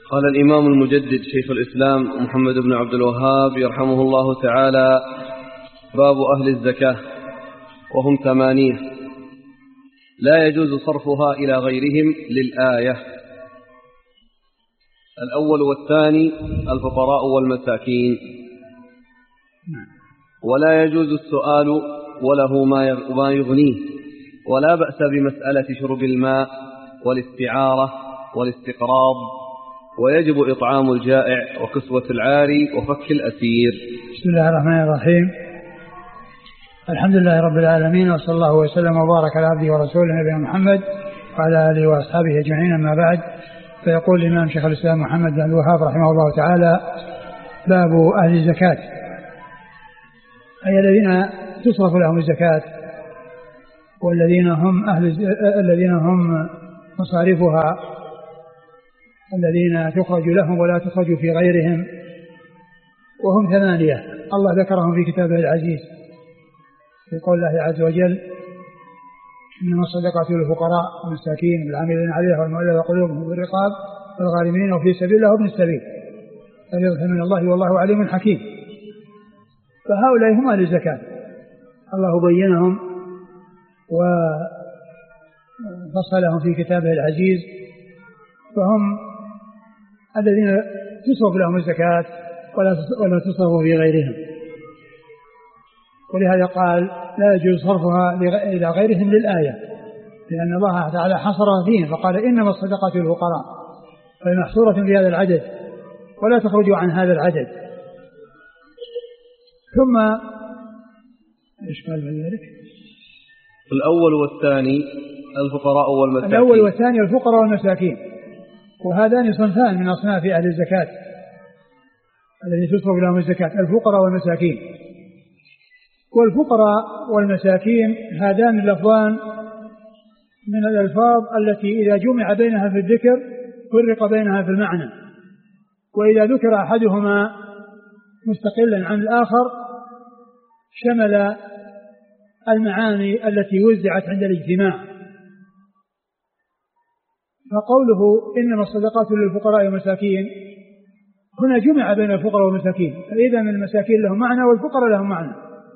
قال الإمام المجدد شيخ الإسلام محمد بن عبد الوهاب يرحمه الله تعالى: باب أهل الزكاة، وهم 8. لا يجوز صرفها إلى غيرهم للآية. الأول والثاني الفقراء والمساكين. ولا يجوز السؤال وله ما يغنيه، ولا بأس بمسألة شرب الماء والاستعارة والاستقراض، ويجب إطعام الجائع وكسوة العاري وفك الأسير. بسم الله الرحمن الرحيم. الحمد لله رب العالمين، وصلى الله وسلم وبارك على عبده ورسوله نبينا محمد وعلى آله وأصحابه أجمعين، أما بعد. فيقول الإمام شيخ الإسلام محمد بن عبد الوهاب رحمه الله تعالى: باب أهل الزكاة، أي الذين تصرف لهم الزكاة، والذين هم مصارفها، الذين تخرج لهم ولا تخرج في غيرهم، وهم 8. الله ذكرهم في كتابه العزيز في قول الله عز وجل: إنما الصدقات للفقراء والمساكين والعاملين عليها والمؤلفة قلوبهم والرقاب والغارمين وفي سبيل الله وابن السبيل فريضة من الله والله عليم حكيم. فهؤلاء هم أهل الزكاة، الله بينهم وفصلهم في كتابه العزيز، فهم الذين تصرف لهم الزكاة ولا تصرف في غيرهم. ولهذا قال: لا يجوز صرفها إلى غيرهم للآية، لأن الله تعالى حصرها فيهم فقال: إنما الصدقات للفقراء، فهي محصورة في هذا العدد ولا تخرج عن هذا العدد. ثم إيش قال من ذلك؟ الأول والثاني الفقراء والمساكين. الأول والثاني الفقراء والمساكين، وهذان صنفان من أصناف أهل الزكاة الذي تصرف لهم الزكاة: الفقراء والمساكين. والفقراء والمساكين هذان اللفظان من الألفاظ التي إذا جمع بينها في الذكر فرق بينها في المعنى، وإذا ذكر أحدهما مستقلا عن الآخر شمل المعاني التي وزعت عند الاجتماع. فقوله إنما الصدقات للفقراء والمساكين هنا جمع بين الفقراء والمساكين، فإذا المساكين لهم معنى والفقراء لهم معنى،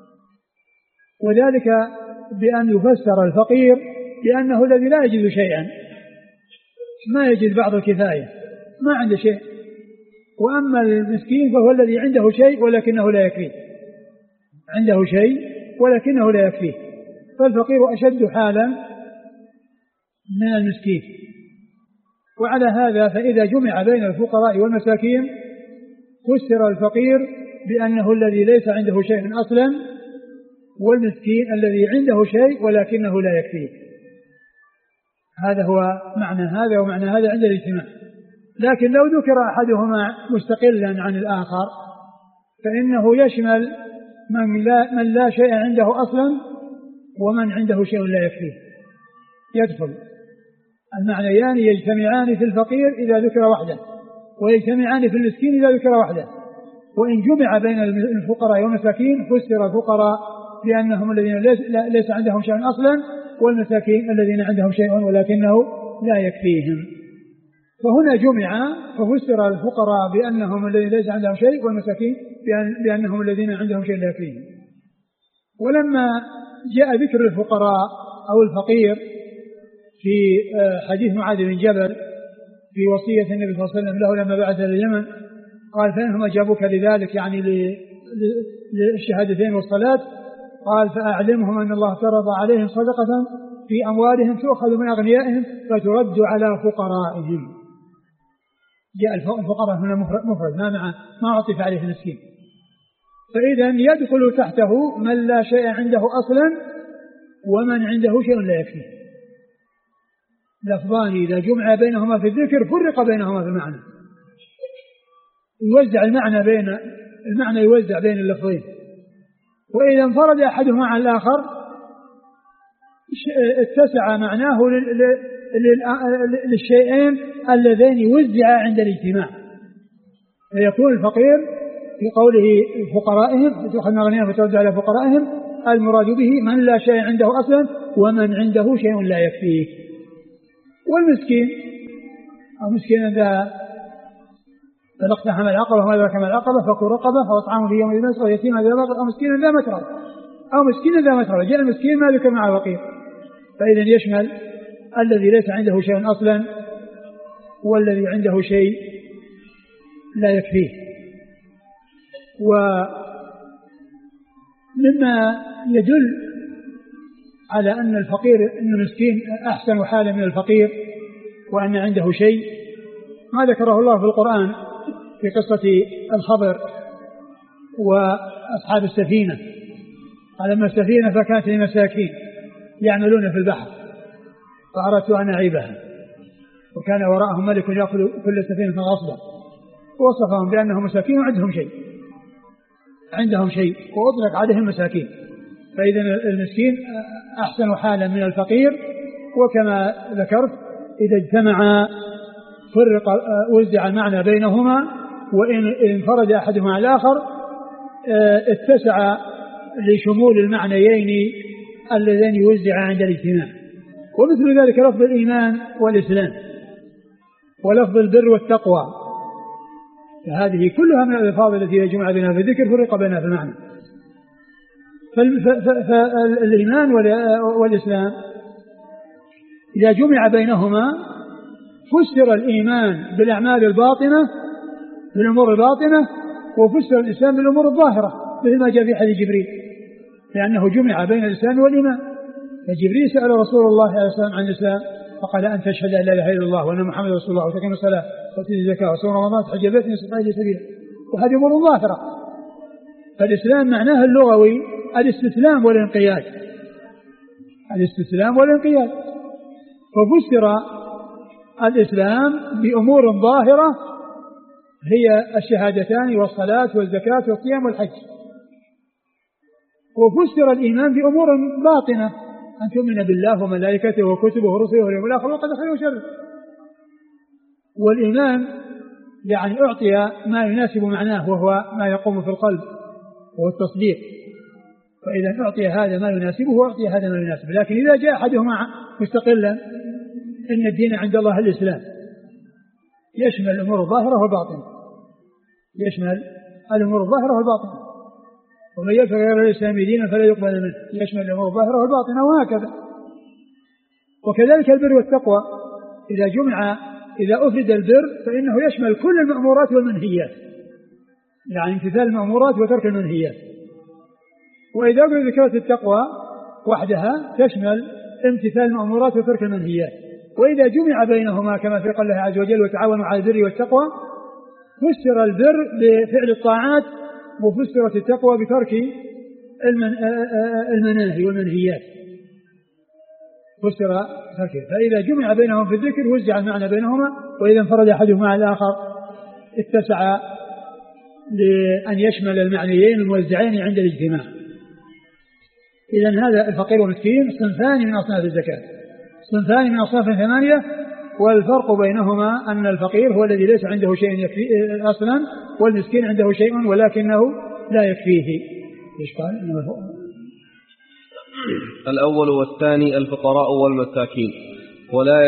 وذلك بأن يفسر الفقير بأنه الذي لا يجد شيئا، ما يجد بعض الكفاية، ما عنده شيء. وأما المسكين فهو الذي عنده شيء ولكنه لا يكفيه، عنده شيء ولكنه لا يكفيه. فالفقير أشد حالا من المسكين. وعلى هذا فإذا جمع بين الفقراء والمساكين فسر الفقير بأنه الذي ليس عنده شيء أصلا، والمسكين الذي عنده شيء ولكنه لا يكفيه. هذا هو معنى هذا ومعنى هذا عند الاجتماع. لكن لو ذكر أحدهما مستقلا عن الآخر فإنه يشمل من لا شيء عنده أصلا ومن عنده شيء لا يكفيه، يدخل المعنيان يجتمعان في الفقير إذا ذكر وحده، ويجتمعان في المسكين إذا ذكر وحده. وإن جمع بين الفقراء والمساكين فسر الفقراء لأنهم الذين ليس عندهم شيء أصلا، والمساكين الذين عندهم شيء ولكنه لا يكفيهم. فهنا جمع ففسر الفقراء بأنهم الذين ليس عندهم شيء، والمساكين بأنهم الذين عندهم شيء لا يكفيهم. ولما جاء ذكر الفقراء أو الفقير في حديث معاذ بن جبل في وصية النبي صلى الله عليه وسلم له لما بعث لليمن، قال: فإنهم أجابوك لذلك، يعني للشهادتين والصلاة، قال: فأعلمهم أن الله فرض عليهم صدقة في أموالهم تؤخذ من أغنيائهم فترد على فقرائهم. جاء الفقراء هنا مفرد ما عطف عليه المسكين. فإذا يدخل تحته من لا شيء عنده أصلا ومن عنده شيء لا يكفيه. لفظان إذا جمع بينهما في الذكر فرق بينهما في المعنى، يوزع المعنى يوزع بين اللفظين. وإذا انفرد أحدهما عن الآخر اتسع معناه للشيئين اللذين وزعا عند الاجتماع. فيكون الفقير في قوله فقرائهم تؤخذ من أغنيائهم فترد على فقرائهم المراد به من لا شيء عنده أصلا ومن عنده شيء لا يكفيه. والمسكين أو مسكين ذا فلا اقتحم العقبة وما أدراك ما العقبة فك رقبة أو إطعام في يوم ذي مسغبة يتيما ذا مقربة أو مسكينا ذا متربة جاء المسكين ما ذكر مع الفقير، فإذا يشمل الذي ليس عنده شيء أصلا والذي عنده شيء لا يكفيه. ومما يدل على أن الفقير أن المسكين أحسن حالا من الفقير وأن عنده شيء ما ذكره الله في القرآن في قصة الخضر وأصحاب السفينة. قال أما السفينة فكانت لمساكين يعملون في البحر فأردت أن أعيبها وكان وراءهم ملك يأخذ كل سفينة غصبا ووصفهم بأنهم مساكين عندهم شيء وأطلق عليهم مساكين. فإذا المسكين أحسن حالا من الفقير، وكما ذكرت إذا اجتمع فرق وزع المعنى بينهما، وإن انفرد أحدهما على الآخر اتسع لشمول المعنيين اللذين يوزع عند الاجتماع. ومثل ذلك لفظ الإيمان والإسلام ولفظ البر والتقوى، فهذه كلها من الألفاظ التي يجمع بينها في الذكر فرق بينها في المعنى. فالإيمان والإسلام إذا جمع بينهما فسر الإيمان بالأعمال الباطنة بالأمور الباطنة، وفسر الإسلام بالأمور الظاهرة مثل ما جاء في حديث جبريل، لأنه جمع بين الإسلام والإيمان. فجبريل سأل رسول الله عليه السلام عن الإسلام فقال أن تشهد أن لا إله إلا الله وأن محمد رسول الله وتقيم الصلاة وتؤتي الزكاة وتصوم رمضان وتحج البيت إن استطعت إليه سبيلا، وهذه أمور ظاهرة. فالإسلام معناه اللغوي الاستسلام والانقياد، ففسر الإسلام بأمور ظاهرة هي الشهادتان والصلاة والزكاة والصيام والحج، وفسر الإيمان بأمور باطنة أن تؤمن بالله وملائكته وكتبه ورسله واليوم الآخر والقدر خيره وشره. والإيمان يعني أعطي ما يناسب معناه وهو ما يقوم في القلب وهو التصديق، فإذا أعطي هذا ما يناسبه وأعطي هذا ما يناسبه. لكن إذا جاء أحدهما مستقلا إن الدين عند الله الإسلام يشمل الأمور الظاهرة والباطنة، ومن يبتغي غير الإسلام دينا فلا يقبل منه، يشمل الأمور الظاهرة والباطنة وهكذا. وكذلك البر والتقوى إذا أفرد البر فإنه يشمل كل المأمورات والمنهيات، يعني امتثال المأمورات وترك المنهيات. وإذا ذكرت التقوى وحدها تشمل امتثال المأمورات وترك المنهيات. وإذا جمع بينهما كما في قول الله عز وجل وتعاونوا على البر والتقوى فسر البر بفعل الطاعات وفسرت التقوى بترك المناهي والمنهيات، فإذا جمع بينهم في الذكر وزع المعنى بينهما، وإذا انفرد أحدهما على الآخر اتسع لأن يشمل المعنيين الموزعين عند الاجتماع. إذن هذا الفقير والمسكين صنفان من أصناف الزكاة، صنفان من أصناف 8، والفرق بينهما أن الفقير هو الذي ليس عنده شيء يكفي أصلا، والمسكين عنده شيء ولكنه لا يكفيه. إيش قال؟ الأول والثاني الفقراء والمساكين. ولا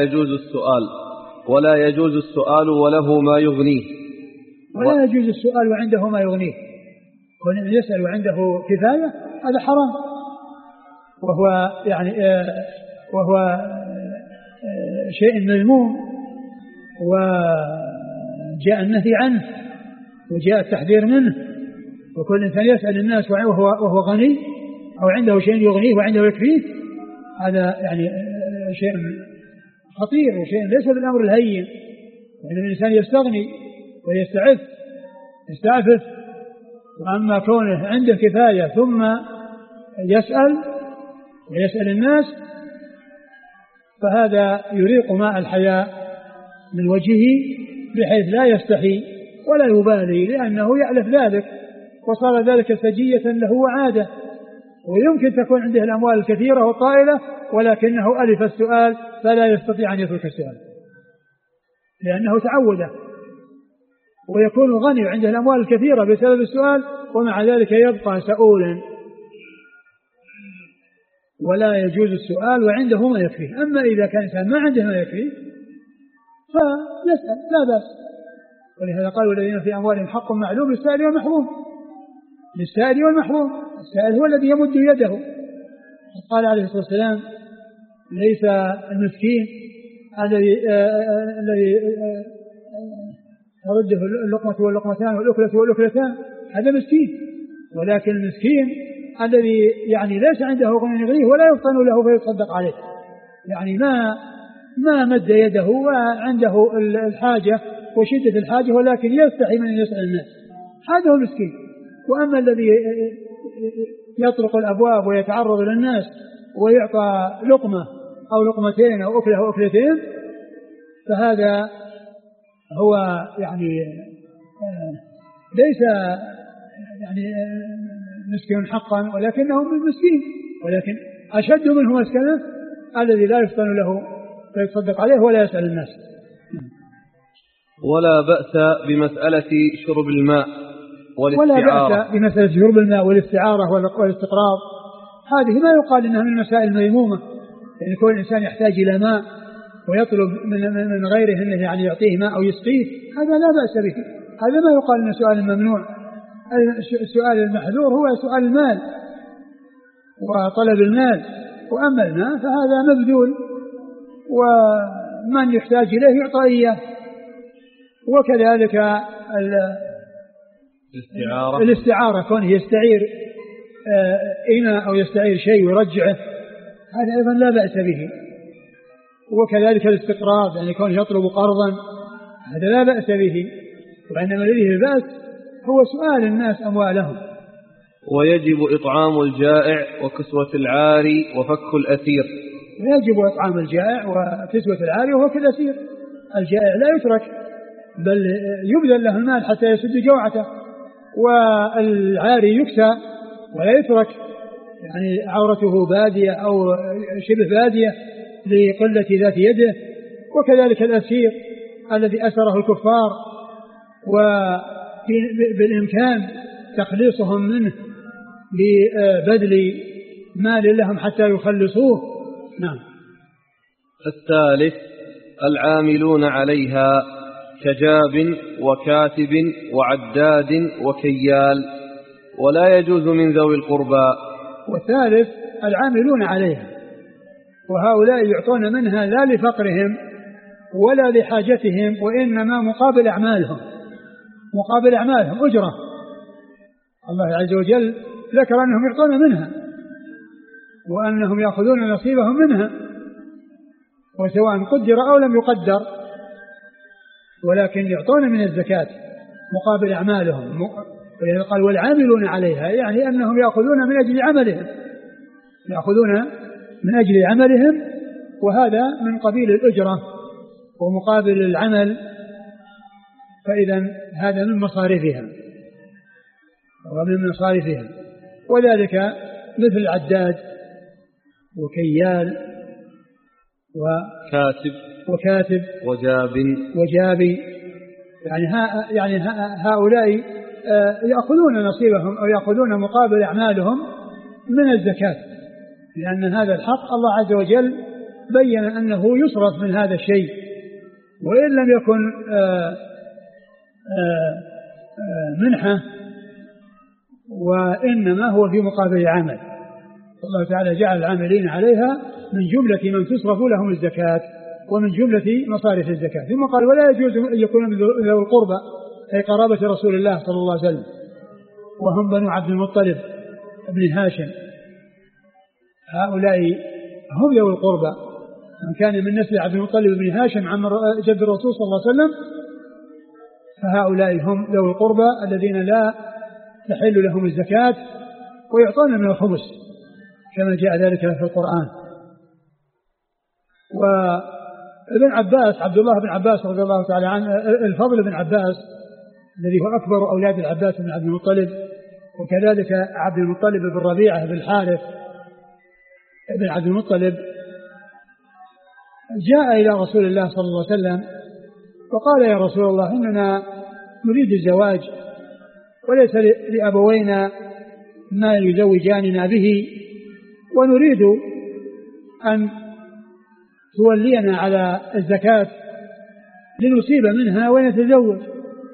يجوز السؤال وله ما يغنيه، ولا يجوز السؤال وعنده ما يغنيه. كون يسأل وعنده كفاية هذا حرام، وهو شيء مذموم، وجاء النهي عنه وجاء التحذير منه. وكل إنسان يسأل الناس وهو غني أو عنده شيء يغنيه وعنده يكفيه، هذا يعني شيء خطير وشيء ليس بالأمر الهين. يعني الإنسان يستغني ويستعفف، وأما كونه عنده كفاية ثم يسأل الناس فهذا يريق ماء الحياء من وجهه بحيث لا يستحي ولا يبالي، لأنه يألف ذلك وصار ذلك سجية له وعادة. ويمكن تكون عنده الأموال الكثيرة والطائلة ولكنه ألف السؤال فلا يستطيع أن يترك السؤال لأنه تعوده، ويكون غني عنده الأموال الكثيرة بسبب السؤال ومع ذلك يبقى سؤولا. ولا يجوز السؤال وعنده ما يكفيه. أما إذا كان إنسان ما عنده ما يكفيه فيسأل لا بأس، ولهذا قال والذين في أموالهم حق معلوم للسائل والمحروم. للسائل والمحروم، السائل هو الذي يمد يده. قال عليه الصلاة والسلام ليس المسكين الذي ترده اللقمة واللقمتان والأكلة والأكلتان، هذا مسكين، ولكن المسكين الذي يعني ليس عنده غنى يغنيه ولا يفطن له فيتصدق عليه، يعني ما مد يده وعنده الحاجة وشدة الحاجة ولكن يستحي من أن يسأل الناس، هذا هو المسكين. وأما الذي يطرق الأبواب ويتعرض للناس ويعطى لقمة أو لقمتين أو أكلة أو أكلتين، فهذا هو يعني ليس يعني مسكين حقا ولكنه مسكين، ولكن أشد منه مسكنة الذي لا يفطن له فيتصدق عليه ولا يسأل الناس. ولا بأس بمسألة شرب الماء والاستعارة. ولا بأس بمسألة شرب الماء والاستعارة والاستقراض، هذه ما يقال إنها من المسائل المذمومة، يعني كل إنسان يحتاج إلى ماء ويطلب من غيره أنه يعني يعطيه ماء أو يسقيه، هذا لا بأس به، هذا ما يقال إنه سؤال ممنوع. السؤال المحذور هو سؤال المال وطلب المال، وأما الماء فهذا مبذول ومن يحتاج إليه يعطى إياه. وكذلك الاستعارة كونه يستعير إناء أو يستعير شيء ويرجعه، هذا أيضا لا بأس به. وكذلك الاستقراض، يعني كونه يطلب قرضا، هذا لا بأس به، وإنما الذي البأس هو سؤال الناس أموالهم. ويجب إطعام الجائع وكسوة العاري وفك الأسير. ويجب إطعام الجائع وكسوة العاري وفك الأسير. الجائع لا يترك بل يبذل له المال حتى يسد جوعته، والعاري يكسى ولا يترك يعني عورته بادية أو شبه بادية لقلة ذات يده. وكذلك الأسير الذي أسره الكفار وبالإمكان تخليصهم منه ببذل مال لهم حتى يخلصوه. نعم. الثالث العاملون عليها كجاب وكاتب وعداد وكيال، ولا يجوز من ذوي القربى. والثالث العاملون عليها، وهؤلاء يعطون منها لا لفقرهم ولا لحاجتهم، وإنما مقابل أعمالهم، مقابل أعمالهم أجرة. الله عز وجل ذكر أنهم يعطون منها وأنهم يأخذون نصيبهم منها، وسواء قدر أو لم يقدر، ولكن يعطون من الزكاة مقابل أعمالهم. ولذلك قال والعاملون عليها، يعني أنهم يأخذون من أجل عملهم، يأخذون من أجل عملهم، وهذا من قبيل الأجرة ومقابل العمل، فإذا هذا من مصارفها ومن مصارفها. وذلك مثل العداد وكيال وكاتب وجابي، يعني هؤلاء يأخذون نصيبهم أو يأخذون مقابل أعمالهم من الزكاة، لأن هذا الحق الله عز وجل بين أنه يصرف من هذا الشيء، وإن لم يكن منحة، وإنما هو في مقابل العمل. الله تعالى جعل العاملين عليها من جملة من تصرف لهم الزكاة ومن جملة مصارف الزكاة. ثم قال ولا يجوز أن يكون من ذوي القربى، أي قرابة رسول الله صلى الله عليه وسلم، وهم بنو عبد المطلب بن هاشم، هؤلاء هم ذوي القربى. من كان من نسل عبد المطلب بن هاشم عم جد الرسول صلى الله عليه وسلم، فهؤلاء هم ذوي القربى الذين لا تحل لهم الزكاة ويعطون من الخمس كما جاء ذلك في القرآن. وابن عباس عبد الله بن عباس رضي الله تعالى عنه، الفضل بن عباس الذي هو أكبر أولاد العباس بن عبد المطلب، وكذلك عبد المطلب بن ربيعة بن الحارث بن عبد المطلب، جاء إلى رسول الله صلى الله عليه وسلم وقال يا رسول الله إننا نريد الزواج وليس لأبوينا ما يزوجاننا به، ونريد أن تولينا على الزكاة لنصيب منها ونتزوج.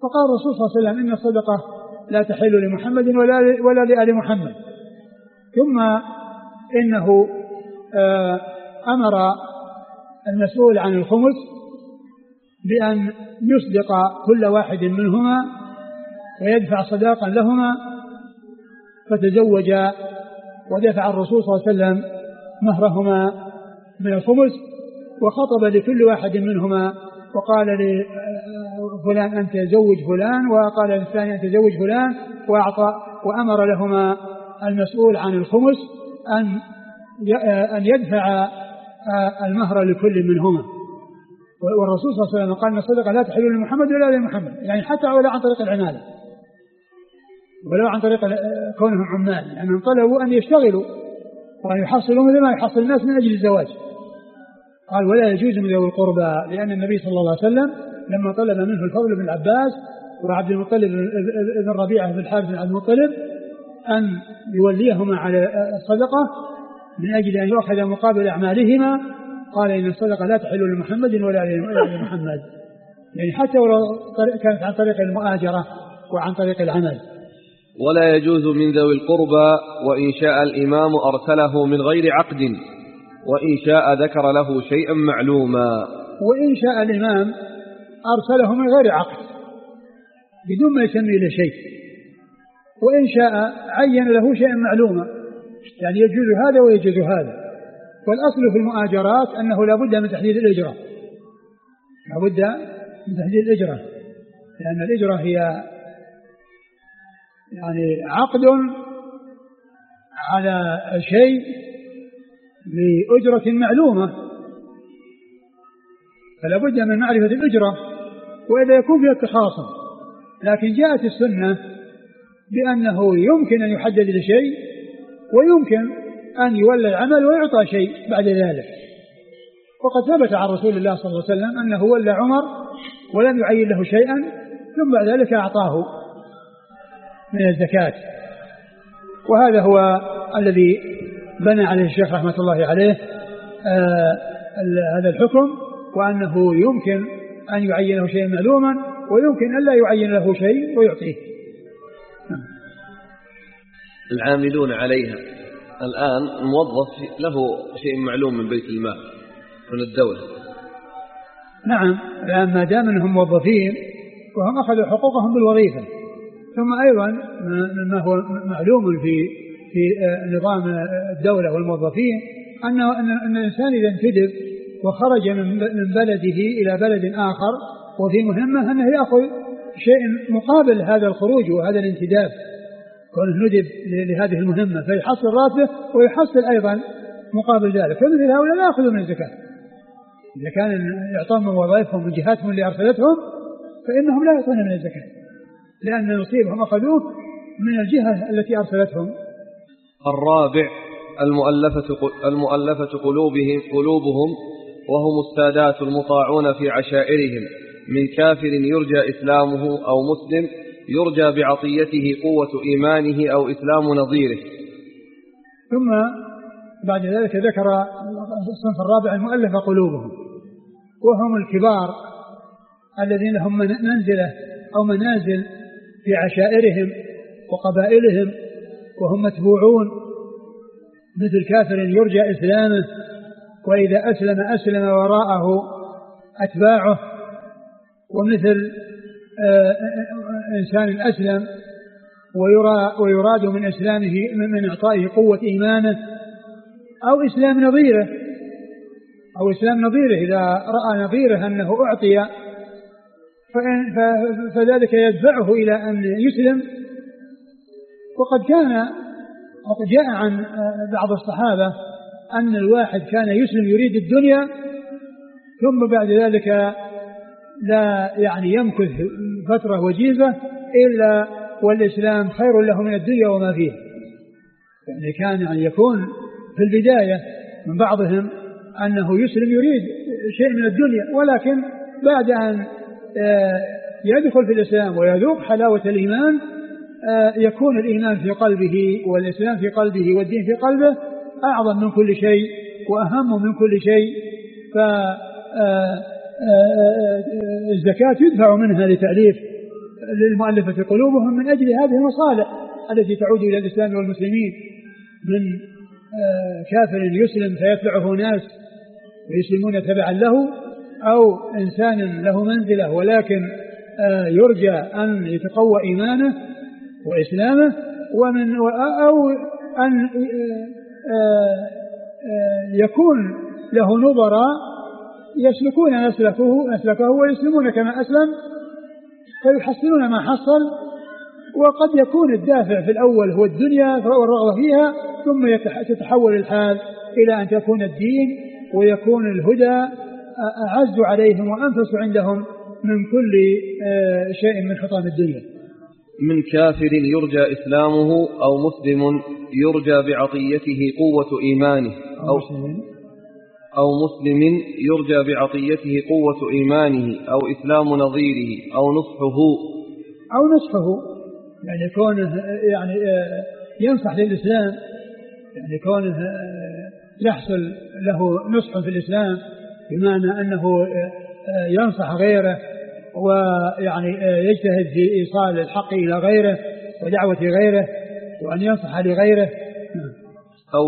فقال الرسول صلى الله عليه وسلم إن الصدقة لا تحل لمحمد ولا لآل محمد. ثم إنه أمر المسؤول عن الخمس بأن يصدق كل واحد منهما ويدفع صداقا لهما، فتزوج ودفع الرسول صلى الله عليه وسلم مهرهما من الخمس، وخطب لكل واحد منهما وقال لفلان أنت زوج فلان، وقال للثاني أنت زوج فلان، وأمر لهما المسؤول عن الخمس أن يدفع المهر لكل منهما. والرسول صلى الله عليه وسلم قال أن الصدقة لا تحل لمحمد ولا لمحمد، يعني حتى ولو عن طريق العمالة ولو عن طريق كونهم عمال، يعني طلبوا أن يشتغلوا وأن يحصلوا مثل ما يحصل الناس من أجل الزواج. قال ولا يجوز من ذوي القربى، لأن النبي صلى الله عليه وسلم لما طلب منه الفضل بن العباس وعبد المطلب بن ربيعة بن الحارث بن عبد المطلب أن يوليهما على الصدقة من أجل أن يأخذ مقابل أعمالهما، قال إن الصدقة لا تحل لمحمد ولا لمحمد، يعني حتى ولو كانت عن طريق المؤاجرة وعن طريق العمل. ولا يجوز من ذوي القربى، وإن شاء الإمام أرسله من غير عقد، وإن شاء ذكر له شيئا معلوما. وإن شاء الإمام أرسله من غير عقد بدون ما يسمي له شيء، وإن شاء عين له شيئا معلوما، يعني يجوز هذا ويجوز هذا. والأصل في المؤاجرات أنه لا بد من تحديد الإجرة، لا بد من تحديد الإجرة، لأن الإجرة هي يعني عقد على شيء بأجرة معلومة، فلا بد من معرفة الأجرة وإذا يكون فيها التخاصم. لكن جاءت السنة بأنه يمكن أن يحدد لشيء ويمكن أن يولى العمل ويعطى شيء بعد ذلك. وقد ثبت عن رسول الله صلى الله عليه وسلم أنه ولى عمر ولم يعين له شيئا ثم بعد ذلك أعطاه من الزكاة. وهذا هو الذي بنى عليه الشيخ رحمة الله عليه هذا الحكم، وأنه يمكن أن يعين له شيئا معلوما ويمكن أن لا يعين له شيء ويعطيه. العاملون عليها الآن موظف له شيء معلوم من بيت المال من الدولة. نعم، لأن ما دام أنهم موظفين وهم أخذوا حقوقهم بالوظيفة. ثم أيضا مما هو معلوم في نظام الدولة والموظفين أن الإنسان إذا انتدب وخرج من بلده إلى بلد آخر وفي مهمة أنه يأخذ شيء مقابل هذا الخروج وهذا الانتداب، كونه ندب لهذه المهمة فيحصل راتبه ويحصل أيضا مقابل ذلك. فمثل هؤلاء لا يأخذوا من الزكاة، إذا كان يعطون من وظائفهم من جهاتهم اللي أرسلتهم فإنهم لا يعطون من الزكاة، لأن نصيبهم أخذوه من الجهة التي أرسلتهم. الرابع المؤلفة قلوبهم، وهم السادات المطاعون في عشائرهم، من كافر يرجى إسلامه أو مسلم يرجى بعطيته قوة إيمانه أو إسلام نظيره. ثم بعد ذلك ذكر الصنف الرابع المؤلفة قلوبهم، وهم الكبار الذين لهم منزلة أو منازل في عشائرهم وقبائلهم وهم متبوعون، مثل كافر يرجى إسلامه وإذا أسلم وراءه أتباعه، ومثل إنسان أسلم ويراد من إسلامه من إعطائه قوة إيمانه أو إسلام نظيره إذا رأى نظيره أنه أعطي فذلك يدفعه إلى أن يسلم. وقد جاء عن بعض الصحابة أن الواحد كان يسلم يريد الدنيا ثم بعد ذلك لا يمكث فترة وجيزة إلا والإسلام خير له من الدنيا وما فيه. يعني كان يكون في البداية من بعضهم أنه يسلم يريد شيء من الدنيا، ولكن بعد أن يدخل في الإسلام ويذوق حلاوة الإيمان يكون الإيمان في قلبه والإسلام في قلبه والدين في قلبه أعظم من كل شيء وأهم من كل شيء. فالزكاة يدفع منها لتأليف للمؤلفة قلوبهم من أجل هذه المصالح التي تعود إلى الإسلام والمسلمين، من كافر يسلم فيتبعه ناس ويسلمون تبعا له، أو إنسان له منزلة ولكن يرجى أن يتقوى إيمانه وإسلامه، أو أن يكون له نظراء يسلكون مسلكه ويسلمون كما أسلم فيحصلون ما حصل. وقد يكون الدافع في الأول هو الدنيا والرغبة فيها، ثم تتحول الحال إلى أن تكون الدين ويكون الهدى أعز عليهم وأنفس عندهم من كل شيء من حطام الدنيا. من كافر يرجى إسلامه أو مسلم يرجى بعطيته قوة إيمانه أو مسلم يرجى بعطيته قوة إيمانه أو إسلام نظيره أو نصحه يعني كونه يعني ينصح للإسلام، يعني كونه يحصل له نصح في الإسلام بمعنى أنه ينصح غيره ويعني يجتهد في إيصال الحق إلى غيره ودعوة غيره وأن ينصح لغيره، أو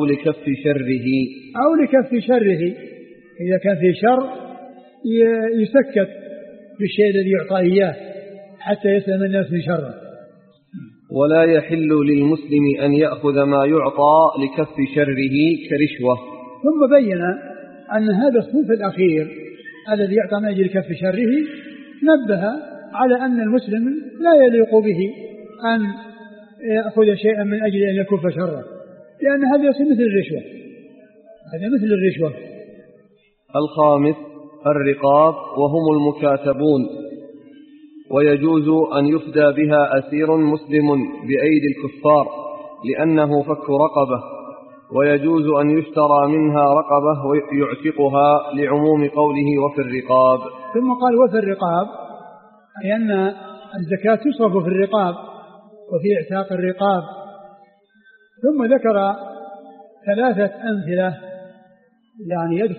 لكف شره إذا كان في شر يسكت بالشيء الذي يعطى إياه حتى يسلم الناس من شره. ولا يحل للمسلم أن يأخذ ما يعطى لكف شره كرشوة. ثم بين أن هذا الصنف الأخير الذي يعطى من أجل كف شره نبه على أن المسلم لا يليق به أن يأخذ شيئا من أجل أن يكف شره، لأن هذا مثل الرشوة، هذا مثل الرشوة. الخامس الرقاب وهم المكاتبون، ويجوز أن يفدى بها أسير مسلم بأيدي الكفار لأنه فك رقبة، ويجوز أن يشترى منها رقبة ويعتقها لعموم قوله وفي الرقاب. ثم قال وفي الرقاب، أي أن الزكاة تصرف في الرقاب وفي اعتاق الرقاب. ثم ذكر ثلاثة أمثلة يعني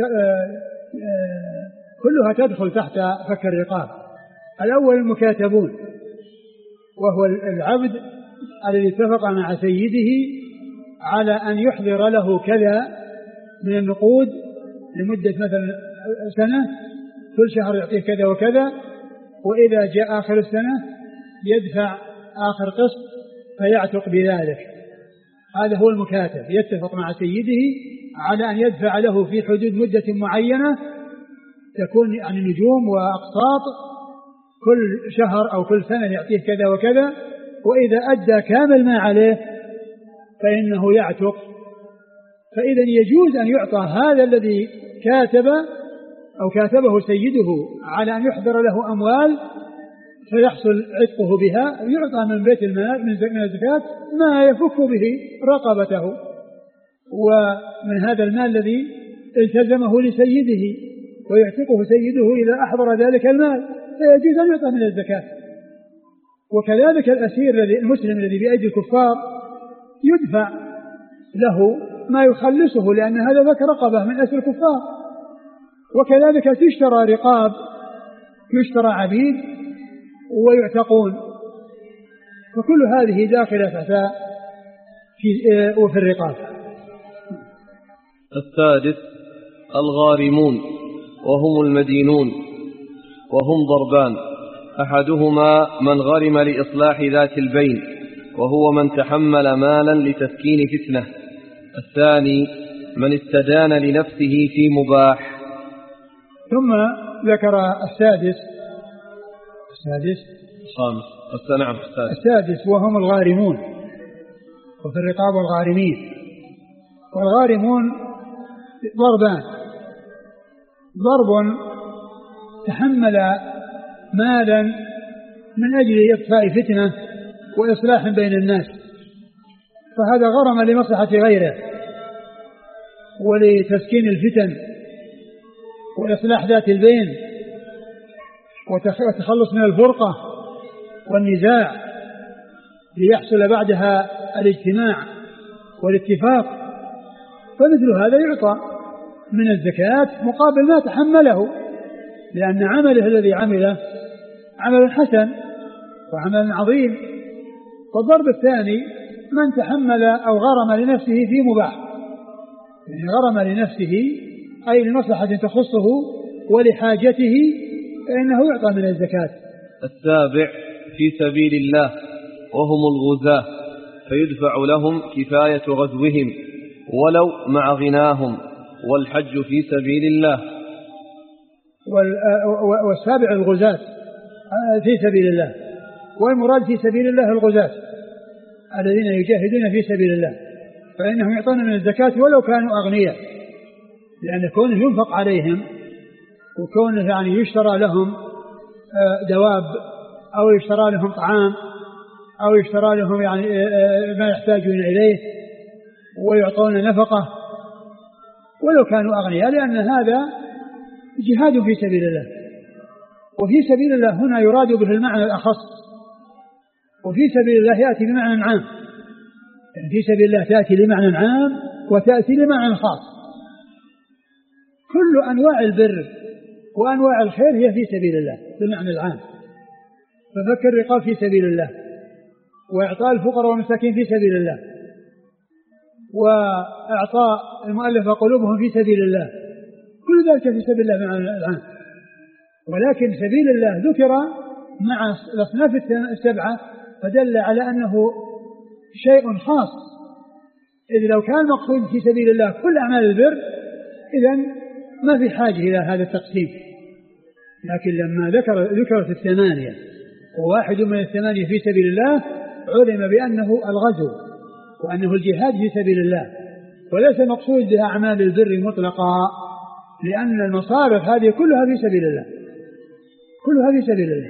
كلها تدخل تحت فك الرقاب. الأول المكاتبون، وهو العبد الذي اتفق مع سيده على أن يحضر له كذا من النقود لمدة مثلا سنة، كل شهر يعطيه كذا وكذا، وإذا جاء آخر السنة يدفع آخر قسط فيعتق بذلك. هذا هو المكاتب، يتفق مع سيده على أن يدفع له في حدود مدة معينة تكون يعني نجوم وأقساط، كل شهر أو كل سنة يعطيه كذا وكذا، وإذا أدى كامل ما عليه فإنه يعتق. فإذا يجوز أن يعطى هذا الذي كاتب أو كاتبه سيده على أن يحضر له أموال فيحصل عتقه بها، يعطى من بيت المال من الزكاة ما يفك به رقبته، ومن هذا المال الذي التزمه لسيده ويعتقه سيده إذا أحضر ذلك المال فيجوز أن يعطى من الزكاة. وكذلك الأسير المسلم الذي بأيدي الكفار يدفع له ما يخلصه، لأن هذا فك رقبة من أسر الكفار. وكذلك تشترى رقاب، يشترى عبيد ويعتقون، فكل هذه داخلة وفي الرقاب. السادس الغارمون، وهم المدينون، وهم ضربان: أحدهما من غرم لإصلاح ذات البين وهو من تحمل مالا لتسكين فتنة، الثاني من استدان لنفسه في مباح. ثم ذكر السادس وهم الغارمون، وفي الرقاب والغارمين. والغارمون ضربان: ضرب تحمل مالا من أجل إطفاء فتنة وإصلاح بين الناس، فهذا غرم لمصلحة غيره ولتسكين الفتن وإصلاح ذات البين وتخلص من الفرقة والنزاع ليحصل بعدها الاجتماع والاتفاق، فمثل هذا يعطى من الزكاة مقابل ما تحمله، لأن عمله الذي عمله عمل حسن وعمل عظيم. والضرب الثاني من تحمل أو غرم لنفسه في مباح، يعني غرم لنفسه أي لمصلحة تخصه ولحاجته فإنه يعطى من الزكاة. السابع في سبيل الله وهم الغزاة فيدفع لهم كفاية غزوهم ولو مع غناهم، والحج في سبيل الله. والسابع الغزاة في سبيل الله، والمراد في سبيل الله الغزاة الذين يجاهدون في سبيل الله، فإنهم يعطون من الزكاة ولو كانوا أغنياء، لأن كونه ينفق عليهم وكونه يعني يشترى لهم دواب أو يشترى لهم طعام أو يشترى لهم يعني ما يحتاجون إليه ويعطون نفقة ولو كانوا أغنياء، لأن هذا جهاد في سبيل الله. وفي سبيل الله هنا يراد به المعنى الأخص، وفي سبيل الله يأتي بمعنى عام، يعني في سبيل الله تأتي لمعنى عام وتأتي لمعنى خاص. كل أنواع البر وأنواع الخير هي في سبيل الله بمعنى العام، ففك الرقاب في سبيل الله، وإعطاء الفقراء والمساكين في سبيل الله، وإعطاء المؤلفة قلوبهم في سبيل الله، كل ذلك في سبيل الله بمعنى العام. ولكن سبيل الله ذكر مع الأصناف السبعة فدل على أنه شيء خاص، إذ لو كان مقصود في سبيل الله كل أعمال البر إذن ما في حاجة إلى هذا التقسيم. لكن لما ذكرت الثمانية وواحد من الثمانية في سبيل الله علم بأنه الغزو وأنه الجهاد في سبيل الله، وليس مقصود بها أعمال البر مطلقا، لأن المصارف هذه كلها في سبيل الله، كلها في سبيل الله.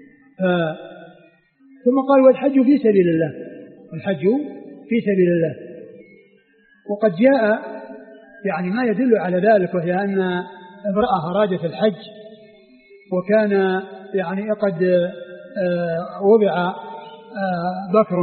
ثم قال والحج في سبيل الله، الحج في سبيل الله. وقد جاء يعني ما يدل على ذلك، وهي أن امرأة أرادت الحج وكان يعني قد وضع بكر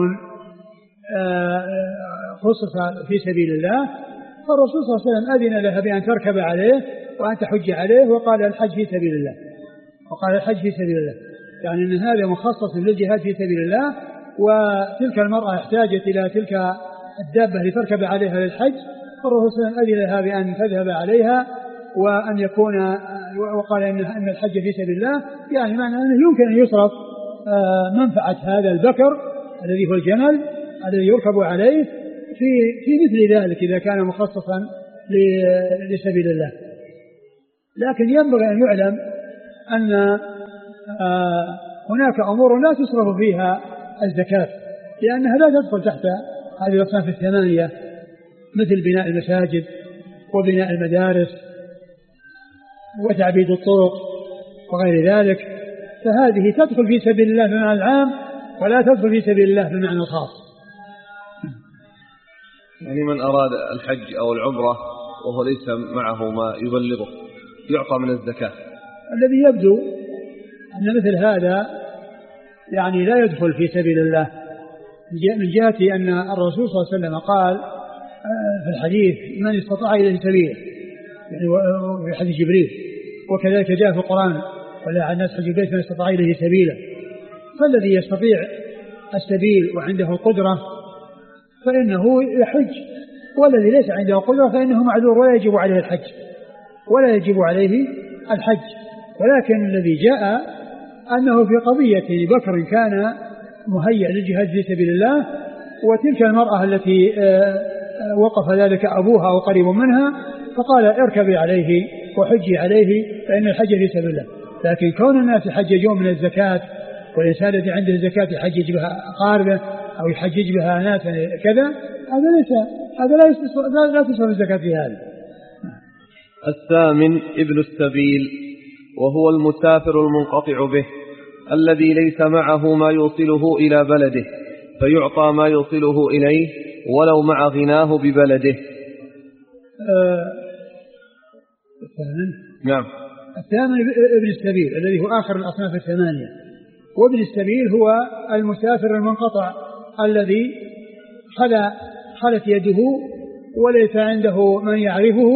خصص في سبيل الله، فالرسول صلى الله عليه وسلم أذن لها بأن تركب عليه وأن تحج عليه، وقال الحج في سبيل الله، وقال الحج في سبيل الله، يعني أن هذا مخصص للجهاد في سبيل الله. وتلك المرأة احتاجت إلى تلك الدابة لتركب عليها للحج، فالرسول صلى الله عليه وسلم أذن لها بأن تذهب عليها وأن يكون، وقال إن الحج في سبيل الله، يعني معنى أنه يمكن أن يصرف منفعة هذا البكر الذي هو الجمل الذي يركب عليه في مثل ذلك إذا كان مخصصا لسبيل الله. لكن ينبغي أن يعلم أن هناك أمور لا تصرف فيها الزكاة، لأنها لا تدخل تحت هذه الأصناف الثمانية، مثل بناء المساجد وبناء المدارس وتعبيد الطرق وغير ذلك، فهذه تدخل في سبيل الله بمعنى العام ولا تدخل في سبيل الله بمعنى الخاص. يعني من أراد الحج أو العمرة وهو ليس معه ما يبلغه يعطى من الزكاة. الذي يبدو أن مثل هذا يعني لا يدخل في سبيل الله، من جهة أن الرسول صلى الله عليه وسلم قال في الحديث من استطاع إليه سبيلا، يعني في حديث جبريل، وكذلك جاء في القرآن ولا على الناس حج البيت من استطاع إليه سبيلا. فالذي يستطيع السبيل وعنده القدرة فإنه يحج، والذي ليس عنده قدرة فإنه معذور ولا يجب عليه الحج، ولا يجب عليه الحج. ولكن الذي جاء أنه في قضية بكر كان مهيأ للجهاد في سبيل الله، وتلك المرأة التي وقف ذلك أبوها أو قريب منها فقال اركبي عليه وحجي عليه فإن الحج في سبيل الله. لكن كون الناس يحججون من الزكاة، والإنسان الذي عنده الزكاة يحجج بها أقاربه أو يحجج بها ناس كذا، هذا لا تصرف الزكاة في هذا. الثامن ابن السبيل، وهو المسافر المنقطع به الذي ليس معه ما يوصله إلى بلده، فيعطى ما يوصله إليه ولو مع غناه ببلده. الثامن نعم، الثامن ابن السبيل الذي هو آخر الأصناف الثمانية. وابن السبيل هو المسافر المنقطع الذي خلت يده وليس عنده من يعرفه،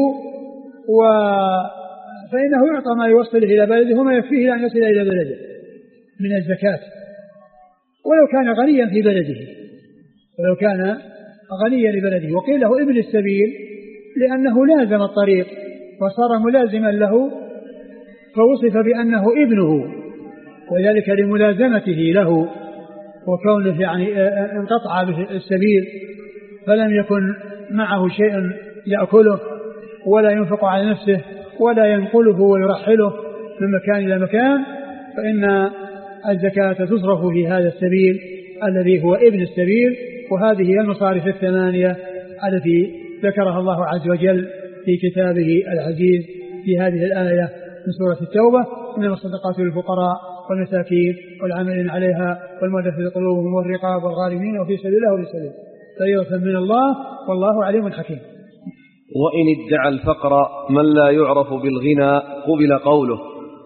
فإنه يعطى ما يوصله إلى بلده وما يكفيه أن يصل إلى بلده من الزكاة. ولو كان غنيا في بلده، ولو كان غنيا لبلده. وقيل له ابن السبيل لأنه لازم الطريق وصار ملازما له، فوصف بأنه ابنه، وذلك لملازمته له وكونه يعني انقطع به السبيل فلم يكن معه شيء يأكله ولا ينفق على نفسه ولا ينقله ويرحله من مكان إلى مكان، فإن الزكاة تصرف في هذا السبيل الذي هو ابن السبيل. وهذه هي المصارف الثمانية التي ذكرها الله عز وجل في كتابه العزيز في هذه الآية من سورة التوبة: إنما الصدقات للفقراء والمساكين والعاملين عليها والمؤلفة قلوبهم والرقاب والغارمين وفي سبيل الله وفي سبيل فريضة من الله والله عليم حكيم. وإن ادعى الفقر من لا يعرف بالغنى قبل قوله.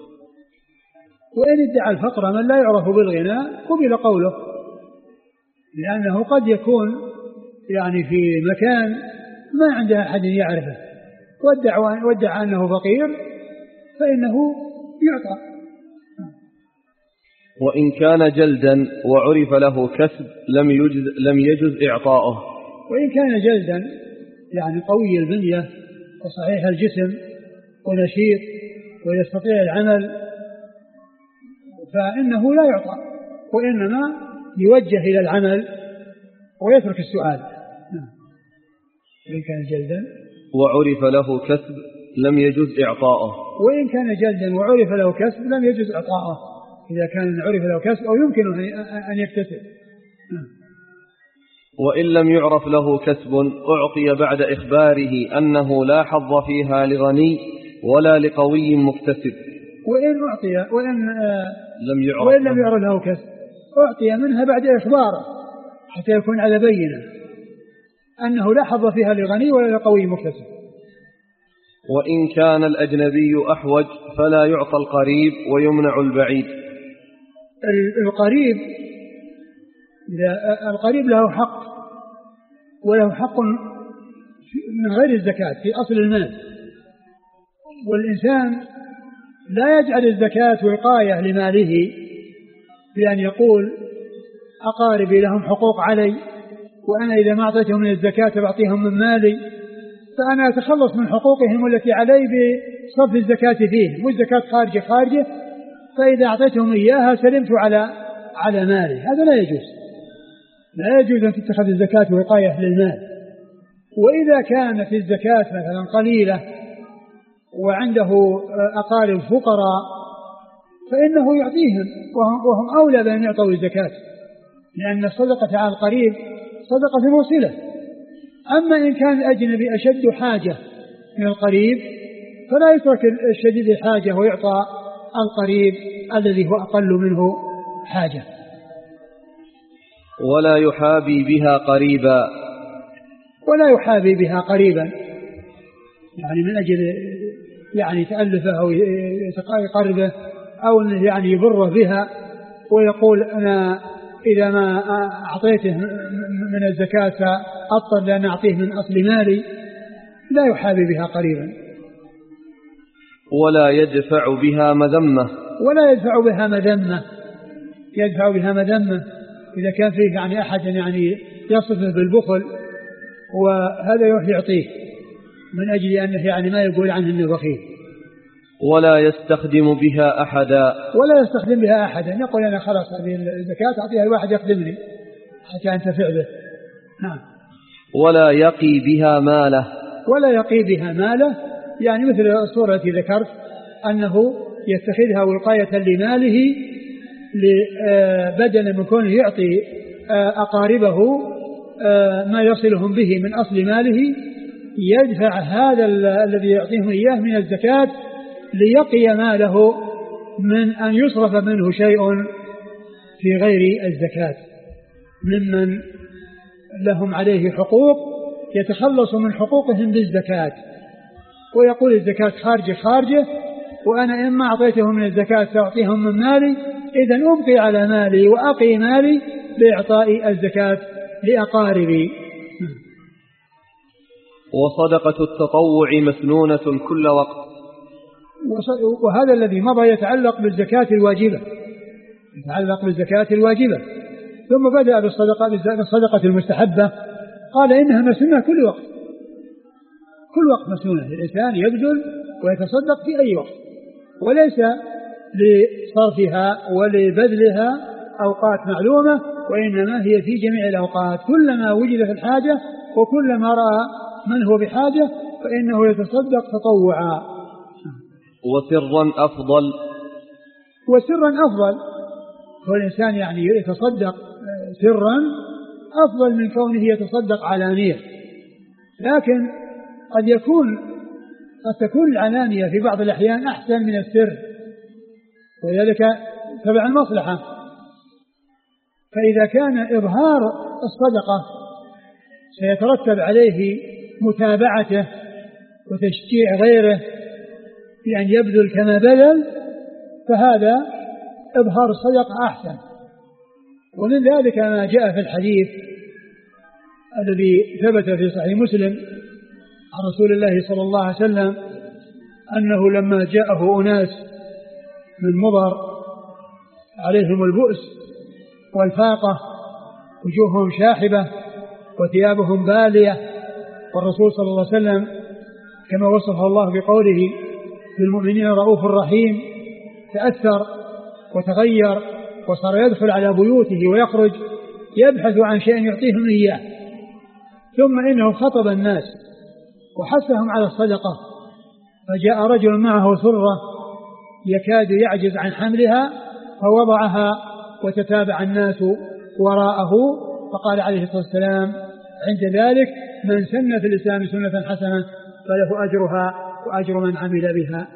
وإن ادعى الفقر من لا يعرف بالغنى قبل قوله، لأنه قد يكون يعني في مكان ما عنده أحد يعرفه وادعى أنه فقير فإنه يعطى. وإن كان جلدا وعرف له كسب لم يجز إعطاؤه. وإن كان جلدا يعني قوي البنية وصحيح الجسم ونشيط ويستطيع العمل فإنه لا يعطى، وإنما يوجه إلى العمل ويترك السؤال. وإن كان جلدا وعرف له كسب لم يجز إعطاؤه. وإن كان جلدا وعرف له كسب لم يجز إعطاؤه، إذا كان عرف له كسب أو يمكن أن يكتسب. وإن لم يعرف له كسب أعطي بعد إخباره أنه لا حظ فيها لغني ولا لقوي مكتسب. وإن لم يعرف له كسب أعطي منها بعد إخباره حتى يكون على بينة أنه لا حظ فيها لغني ولا لقوي مكتسب. وإن كان الأجنبي أحوج فلا يعطى القريب ويمنع البعيد. القريب له حق، وله حق من غير الزكاة في أصل المال، والإنسان لا يجعل الزكاة وقاية لماله بأن يقول أقاربي لهم حقوق علي وأنا إذا ما أعطيتهم من الزكاة بعطيهم من مالي، فأنا أتخلص من حقوقهم التي علي بصرف الزكاة فيه، والزكاة خارجة فإذا أعطيتهم إياها سلمت على مالي. هذا لا يجوز أن تتخذ الزكاة وقاية للمال. وإذا كانت الزكاة مثلا قليلة وعنده أقارب فقراء فإنه يعطيهم وهم أولى بأن يعطوا الزكاة، لأن الصدقة على القريب صدقة موصلة. أما إن كان الأجنبي أشد حاجة من القريب فلا يترك الشديد الحاجة ويعطى القريب الذي هو أقل منه حاجة. ولا يحابي بها قريبا يعني من أجل يعني تألفه أو يقربه أو يعني يبره بها ويقول أنا إذا ما أعطيته من الزكاة أضطر لأن أعطيه من أصل مالي. لا يحابي بها قريبا. ولا يدفع بها مذمة إذا كان فيه يعني أحد يعني يصفه بالبخل وهذا يروح يعطيه من أجل أنه يعني ما يقول عنه أنه بخيل. ولا يستخدم بها أحدا يقول أنا خلاص هذه الزكاة أعطيها الواحد يخدمني حتى أنتفع به. نعم. ولا يقي بها ماله يعني مثل الصورة التي ذكرت أنه يتخذها وقاية لماله بدلا من كونه يعطي أقاربه ما يصلهم به من أصل ماله يدفع هذا الذي يعطيهم إياه من الزكاة ليقي ماله من أن يصرف منه شيء في غير الزكاة ممن لهم عليه حقوق يتخلص من حقوقهم بالزكاة ويقول الزكاة خارجة وأنا إما أعطيتهم من الزكاة سأعطيهم من مالي إذن أبقي على مالي وأقي مالي بإعطاء الزكاة لأقاربي. وصدقة التطوع مسنونة كل وقت. وهذا الذي مضى يتعلق بالزكاة الواجبة ثم بدأ بالصدقة المستحبة، قال إنها مسنونة كل وقت، كل وقت مسنونة، الإنسان يبذل ويتصدق في أي وقت، وليس لصرفها ولبذلها أوقات معلومة، وإنما هي في جميع الأوقات، كلما وجدت الحاجة وكلما رأى من هو بحاجة فإنه يتصدق تطوعا. وسرا أفضل، وسرا أفضل، والإنسان يعني يتصدق سرا أفضل من كونه يتصدق علانية، لكن قد تكون العلانية في بعض الأحيان أحسن من السر، وذلك تبع المصلحة. فإذا كان إظهار الصدقة سيترتب عليه متابعته وتشجيع غيره بأن يبذل كما بذل، فهذا إظهار الصدقة أحسن. ومن ذلك ما جاء في الحديث الذي ثبت في صحيح مسلم عن رسول الله صلى الله عليه وسلم أنه لما جاءه أناس من مضر عليهم البؤس والفاقة، وجوههم شاحبة وثيابهم بالية، والرسول صلى الله عليه وسلم كما وصفه الله بقوله بالمؤمنين رؤوف رحيم، تأثر وتغير وصار يدخل على بيوته ويخرج يبحث عن شيء يعطيهم إياه، ثم إنه خطب الناس وحثهم على الصدقة، فجاء رجل معه سرة يكاد يعجز عن حملها فوضعها وتتابع الناس وراءه، فقال عليه الصلاة والسلام عند ذلك من سن في الإسلام سنة حسنة فله أجرها وأجر من عمل بها،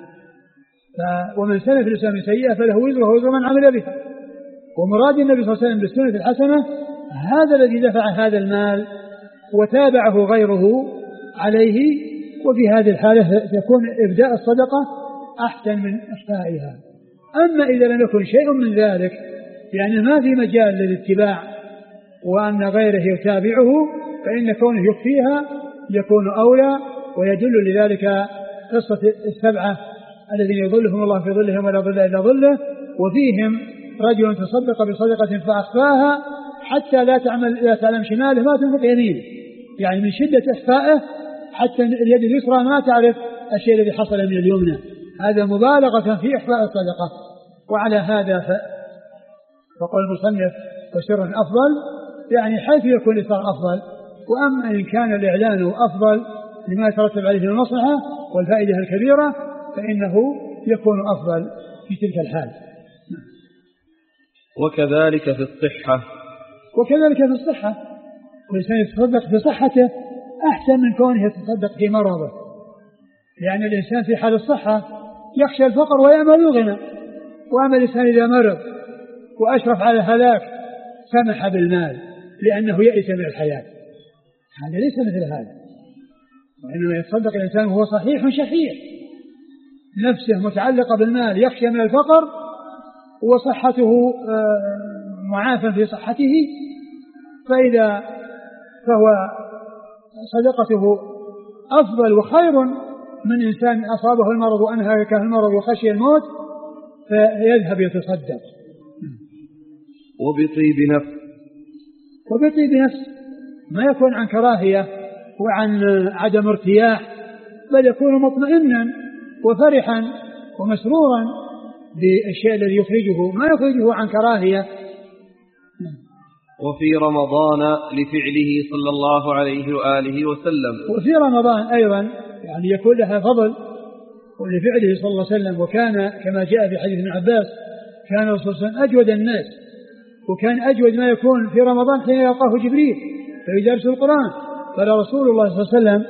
ومن سن في الإسلام سيئة فله وزرها وزر من عمل بها. ومراد النبي صلى الله عليه وسلم بالسنة الحسنة هذا الذي دفع هذا المال وتابعه غيره عليه، وفي هذه الحالة تكون إبداء الصدقة أحسن من إخفائها. أما إذا لم يكن شيء من ذلك، يعني ما في مجال للاتباع وأن غيره يتابعه، فإن كونه يخفيها يكون أولى، ويدل لذلك قصة السبعة الذين يظلهم الله في ظلهم ولا ظل إلا ظله، وفيهم رجل تصدق بصدقة فأخفاها حتى لا تعلم شماله ما تنفق يمينه، يعني من شدة إخفائه حتى اليد اليسرى ما تعرف الشيء الذي حصل من اليمنى، هذا مبالغة في إخفاء الصدقة. وعلى هذا فقال المصنف وسر أفضل، يعني حيث يكون الإثار أفضل. وأما إن كان الإعلان أفضل لما يترتب عليه المصلحة والفائدة الكبيرة فإنه يكون أفضل في تلك الحال. وكذلك في الصحة، وكذلك في الصحة، والإنسان يتصدق في صحته أحسن من كونه يتصدق في مرضه، لأن الإنسان في حال الصحة يخشى الفقر ويأمل الغنى، وأما الإنسان إذا مرض وأشرف على الهلاك سمح بالمال لأنه يئس من الحياة، هذا ليس مثل هذا. وإنما يتصدق الإنسان وهو صحيح شحيح، نفسه متعلقة بالمال يخشى من الفقر وصحته معافى في صحته، فهو صدقته أفضل وخير من إنسان أصابه المرض وأنهكه المرض وخشي الموت فيذهب يتصدق. وبطيب نفس ما يكون عن كراهية وعن عدم ارتياح، بل يكون مطمئنا وفرحا ومسرورا بالشيء الذي يخرجه، ما يخرجه عن كراهية. وفي رمضان لفعله صلى الله عليه وآله وسلم، وفي رمضان أيضا يعني يكون لها فضل ولفعله صلى الله عليه وسلم. وكان كما جاء في حديث ابن عباس كان الرسول صلى الله عليه وسلم أجود الناس، وكان أجود ما يكون في رمضان حين يلقاه جبريل فيدرس القرآن. قال رسول الله صلى الله عليه وسلم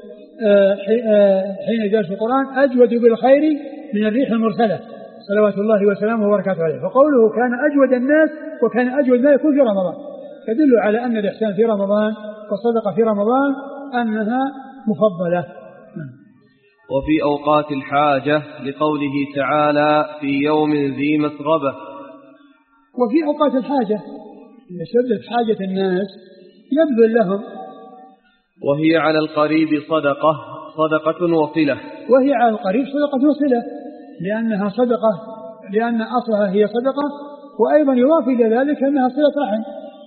حين يدرس القرآن أجود بالخير من الريح المرسلة صلوات الله وسلامه وبركاته عليه. فقوله كان أجود الناس وكان أجود ما يكون في رمضان يدل على أن الإحسان في رمضان والصدقة في رمضان أنها مفضلة. وفي أوقات الحاجة لقوله تعالى في يوم ذي مسغبة. وفي أوقات الحاجة لشدة حاجة الناس يبذل لهم. وهي على القريب صدقة وصلة. وهي على القريب صدقة وصلة لأنها صدقة، لأن أصلها هي صدقة، وأيضا يضاف إلى ذلك أنها صلة رحم،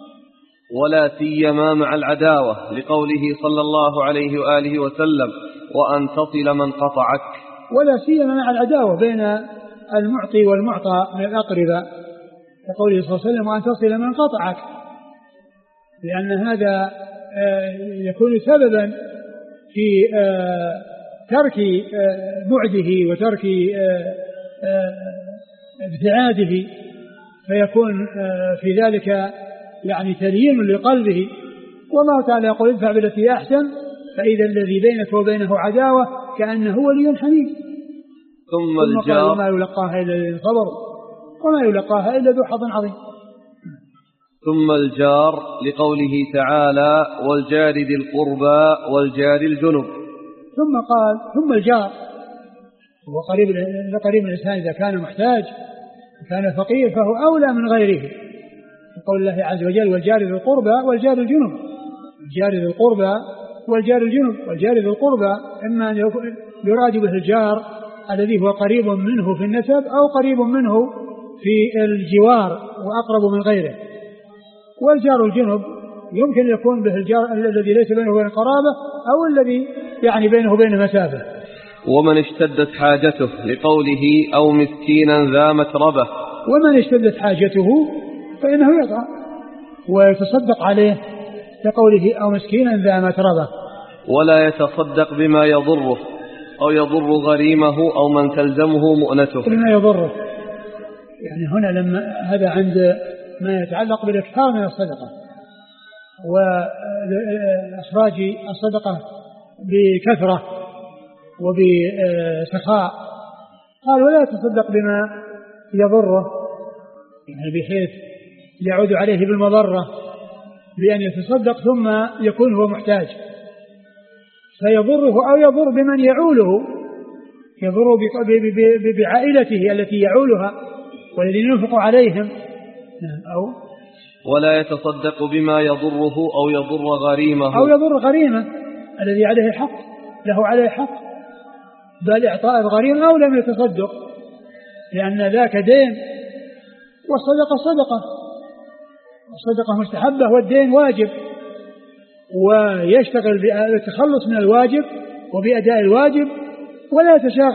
ولا سيما مع العداوة، لقوله صلى الله عليه وآله وسلم: وأن تصل من قطعك. ولا سيما مع العداوة بين المعطي والمعطى من الأقرباء، لقوله صلى الله عليه وسلم: وأن تصل من قطعك، لأن هذا يكون سببا في ترك بعده وترك ابتعاده، فيكون في ذلك يعني تليين لقلبه. والله تعالى يقول: ادفع بالتي أحسن فإذا الذي بينك وبينه عداوة كأنه ولي حميم. ثم الجار وما يلقاها إلا الذين صبروا وما يلقاها إلا ذو حظ عظيم. ثم الجار، لقوله تعالى: والجار ذي القربى والجار الجنب. ثم قال: ثم الجار، هو قريب الإنسان إذا كان محتاج وكان فقير فهو أولى من غيره، يقول الله عز وجل: والجار ذي القربى والجار الجنب. الجار ذي القربى والجار الجنب. والجار ذي القربى إما أن يراد به الجار الذي هو قريب منه في النسب أو قريب منه في الجوار وأقرب من غيره. والجار الجنب يمكن يكون به الجار الذي ليس بينه وبين قرابة أو الذي يعني بينه وبين مسافة. ومن اشتدت حاجته، لقوله: أو مسكينا ذا متربة. ومن اشتدت حاجته فإنه يطعم ويتصدق عليه، كقوله: أو مسكينا ذا متربة. ولا يتصدق بما يضره أو يضر غريمه أو من تلزمه مؤنته. بما يضره، يعني هنا لما هذا عند ما يتعلق بالإكثار من الصدقة وإخراج الصدقة بكثرة وبسخاء، قال: ولا يتصدق بما يضره، يعني بحيث يعود عليه بالمضرة بأن يتصدق ثم يكون هو محتاج فيضره، أو يضر بمن يعوله، يضر بعائلته التي يعولها والذين ينفق عليهم. أو ولا يتصدق بما يضره أو يضر غريمه، أو يضر غريمه الذي عليه حق، له عليه حق، بل إعطاء الغريم أو لم يتصدق، لأن ذاك دين والصدقة صدقة، الصدقة مستحبة والدين واجب، ويشتغل بالتخلص من الواجب وبأداء الواجب، ولا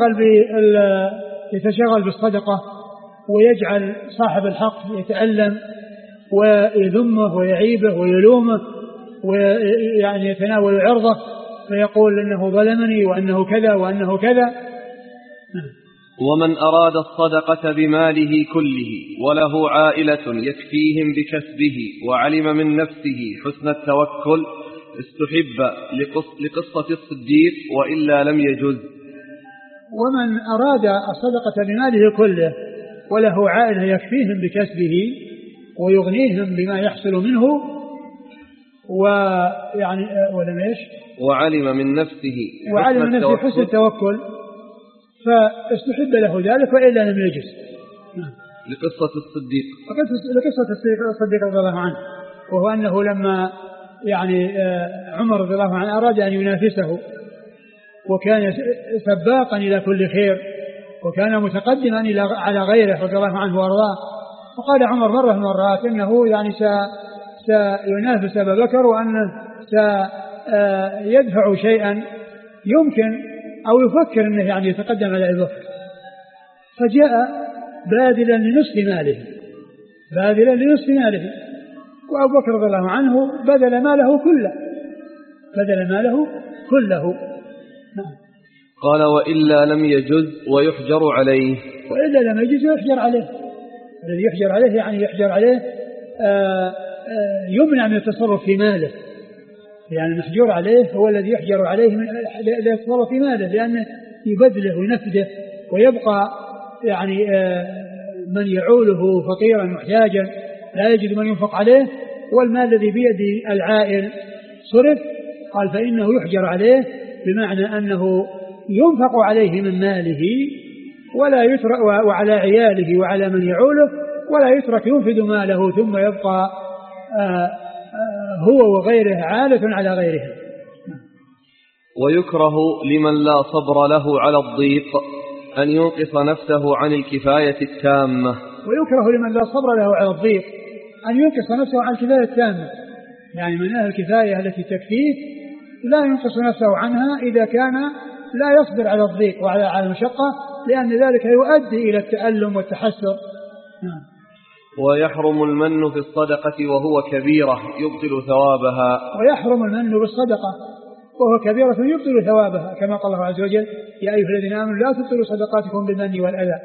يتشغل بالصدقة ويجعل صاحب الحق يتألم ويذمه ويعيبه ويلومه ويعني يتناول عرضه فيقول إنه ظلمني وأنه كذا وأنه كذا. ومن أراد الصدقة بماله كله وله عائلة يكفيهم بكسبه وعلم من نفسه حسن التوكل استحب لقصة الصديق وإلا لم يجز. ومن أراد الصدقة بماله كله وله عائلة يكفيهم بكسبه ويغنيهم بما يحصل منه ويعني ولم يش وعلم من نفسه حسن التوكل فاستحب له ذلك وإلا لم يجز. لقصة الصديق رضي الله عنه، وهو أنه لما يعني عمر رضي الله عنه أراد أن ينافسه وكان سباقا إلى كل خير وكان متقدما على غيره رضي الله عنه وارضاه، فقال عمر مرة من المرات إنه يعني سينافس أبا بكر وأنه سيدفع شيئا يمكن أو يفكر أنه يعني يتقدم على أبي بكر، فجاء باذلا لنصف ماله وأبو بكر رضي الله عنه بذل ماله كله. قال: وإلا لم يجز ويحجر عليه. وإلا لم يجز ويحجر عليه. الذي يحجر عليه يعني يحجر عليه يمنع من التصرف في ماله، يعني المحجور عليه هو الذي يحجر عليه من التصرف في ماله، لأنه يبذله وينفذه ويبقى يعني من يعوله فقيرا محتاجا لا يجد من ينفق عليه، والمال الذي بيد العائل صرف، قال فإنه يحجر عليه، بمعنى أنه ينفق عليه من ماله ولا يترك، وعلى عياله وعلى من يعوله، ولا يترك ينفذ ماله ثم يبقى هو وغيره عالة على غيره. ويكره لمن لا صبر له على الضيق أن ينقص نفسه عن الكفاية التامة. ويكره لمن لا صبر له على الضيق أن ينقص نفسه عن الكفاية التامة، يعني من أهل الكفاية التي تكفيه لا ينقص نفسه عنها إذا كان لا يصبر على الضيق وعلى المشقة، لأن ذلك يؤدي إلى التألم والتحسر. ويحرم المن في الصدقة وهو كبيرة يبطل ثوابها. ويحرم المن بالصدقة وهو كبيرة يبطل ثوابها، كما قال الله عز وجل: يا أيها الذين آمنوا لا تبطلوا صدقاتكم بالمن والأذى.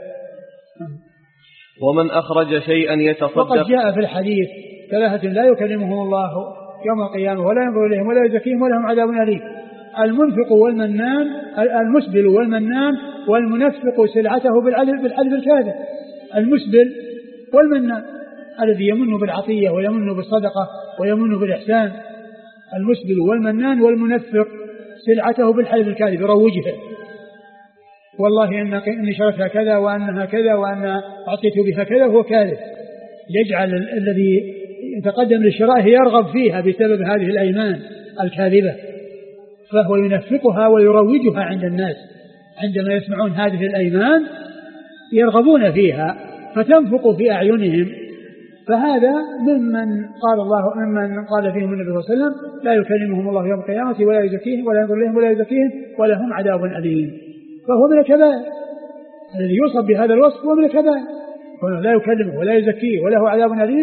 ومن أخرج شيئا يتصدق. وقد جاء في الحديث: ثلاثة لا يكلمهم الله يوم القيامة ولا ينظر إليهم ولا يزكيهم ولهم عذاب أليم: المنفق والمنان، المسبل والمنان، والمنفق سلعته بالحلف الكاذب. المسبل والمنان الذي يمن بالعطية ويمن بالصدقة ويمن بالإحسان، المسبل والمنان والمنفق سلعته بالحلف الكاذب يروجها: والله إني شرتها كذا وأنها كذا وأن أعطيت بها كذا، وهو كاذب. يجعل الذي يتقدم للشراء يرغب فيها بسبب هذه الأيمان الكاذبة، فهو ينفقها ويروجها عند الناس. عندما يسمعون هذه الأيمان يرغبون فيها فتنفق في أعينهم. فهذا ممن قال فيهم النبي صلى الله عليه وسلم: لا يكلمهم الله يوم القيامة ولا يزكيهم ولا ينظر إليهم ولا يزكيهم ولهم عذاب أليم. فهو من الكبائر، الذي يوصف بهذا الوصف هو من الكبائر، لا يكلمه ولا يزكيه وله عذاب أليم.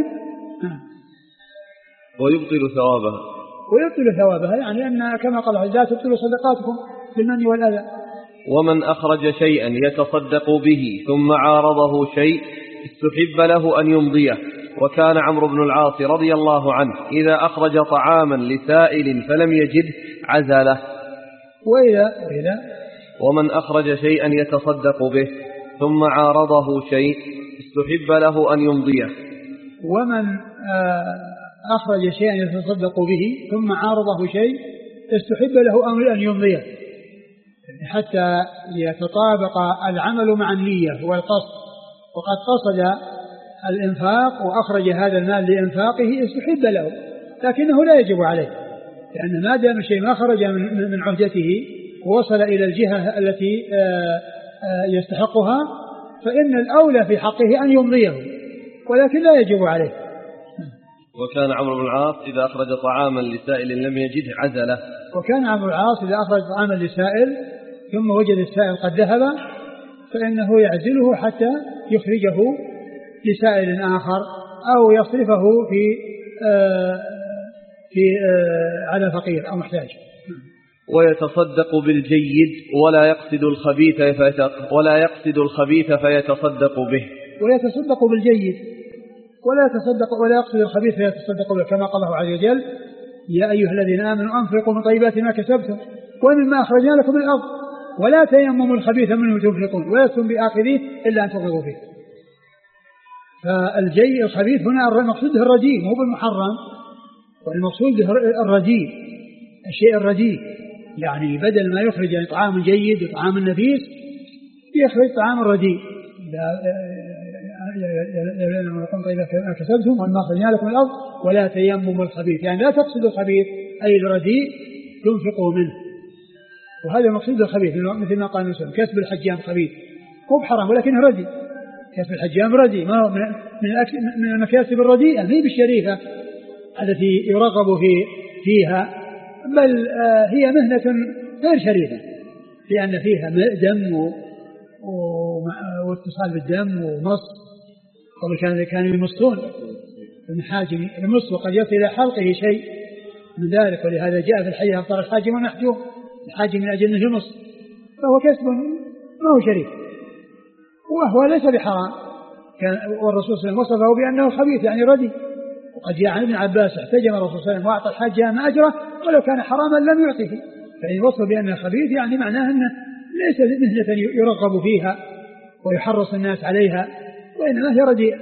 ويبطل ثوابها يعني أن كما قال: لا تبطلوا صدقاتكم بالمن والأذى. ومن أخرج شيئا يتصدق به ثم عارضه شيء استحب له أن يمضيه. وكان عمرو بن العاص رضي الله عنه إذا أخرج طعاما لسائل فلم يجد عزله. ومن أخرج شيئا يتصدق به ثم عارضه شيء استحب له أن يمضيه. ومن أخرج شيئا يتصدق به ثم عارضه شيء استحب له أن يمضيه، حتى يتطابق العمل مع النية والقصد. وقد قصد الإنفاق وأخرج هذا المال لإنفاقه استحب له، لكنه لا يجب عليه، لأن ما دام الشيء ما خرج من عهدته ووصل إلى الجهة التي يستحقها فإن الأولى في حقه أن يمضيه، ولكن لا يجب عليه. وكان عمرو بن العاص إذا أخرج طعاما لسائل لم يجده عزله. وكان عمرو بن العاص إذا أخرج طعاما لسائل ثم وجد السائل قد ذهب فإنه يعزله حتى يخرجه لسائل آخر أو يصرفه على فقير أو محتاج. ويتصدق بالجيد ولا يقصد الخبيث فيتصدق به. ويتصدق بالجيد ولا يقصد الخبيث فيتصدق به، كما قال الله عز وجل: يا أيها الذين آمنوا أنفقوا من طيبات ما كسبتم ومما أخرجنا لكم من الأرض ولا تيمموا الخبيث منه تنفقون ولستم بآخذيه إلا أن تغمضوا فيه. فالجيد الخبيث هنا المقصود الرديء مو بالمحرم، والمقصود الرديء، الشيء الرديء، يعني بدل ما يخرج يعني طعام جيد وطعام نفيس يخرج طعام الرديء. لكم طيبات ما كسبتم وما أخرجنا لكم من الأرض ولا تيمموا الخبيث، يعني لا تقصد الخبيث أي الرديء تنفقوا منه. وهذا مقصود الخبيث مثل ما قال مسلم: كسب الحجام خبيث، مو بحرام ولكنه رديء. كسب الحجام رديء، ما هو من المكاسب الرديئة، ما هي بالشريفة التي يرغب فيها، بل هي مهنة غير شريفة، لأن فيها دم واتصال بالدم ومص. قبل كانوا يمصون المحاجم المص، وقد يصل إلى حلقه شيء من ذلك، ولهذا جاء في الحديث: أفطر الحاجم والمحجوم، الحاجم من أجل أنه يمص، فهو كسب ما هو شريف وهو ليس بحرام. والرسول صلى الله عليه وسلم وصفه بأنه خبيث يعني ردي. وقد جاء عن ابن عباس: احتجم الرسول صلى الله عليه وسلم وأعطى الحاجام أجره ولو كان حراما لم يعطه. فإن وصف بأنه خبيث يعني معناه أنه ليس مهنة يرغب فيها ويحرص الناس عليها، وإنما هي رديئة.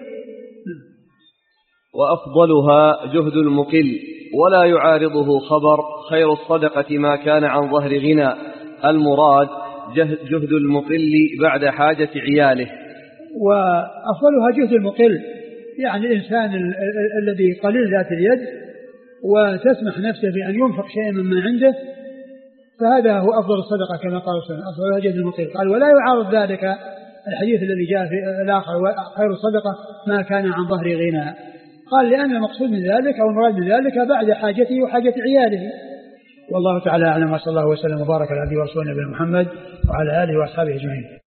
وأفضلها جهد المقل ولا يعارضه خبر: خير الصدقة ما كان عن ظهر غنى. المراد جهد المقل بعد حاجة عياله. وأفضلها جهد المقل، يعني الإنسان الذي قليل ذات اليد وتسمح نفسه بأن ينفق شيئا مما عنده، فهذا هو أفضل الصدقة كما قال رسول الله: أفضلها جهد المقل. قال: ولا يعارض ذلك الحديث الذي جاء في الآخر: خير الصدقة ما كان عن ظهر غنى. قال لأن المقصود من ذلك أو المراد من ذلك بعد حاجته وحاجة عياله. والله تعالى أعلم، وصلى الله وسلم وبارك على عبده ورسوله نبينا محمد وعلى آله وأصحابه أجمعين.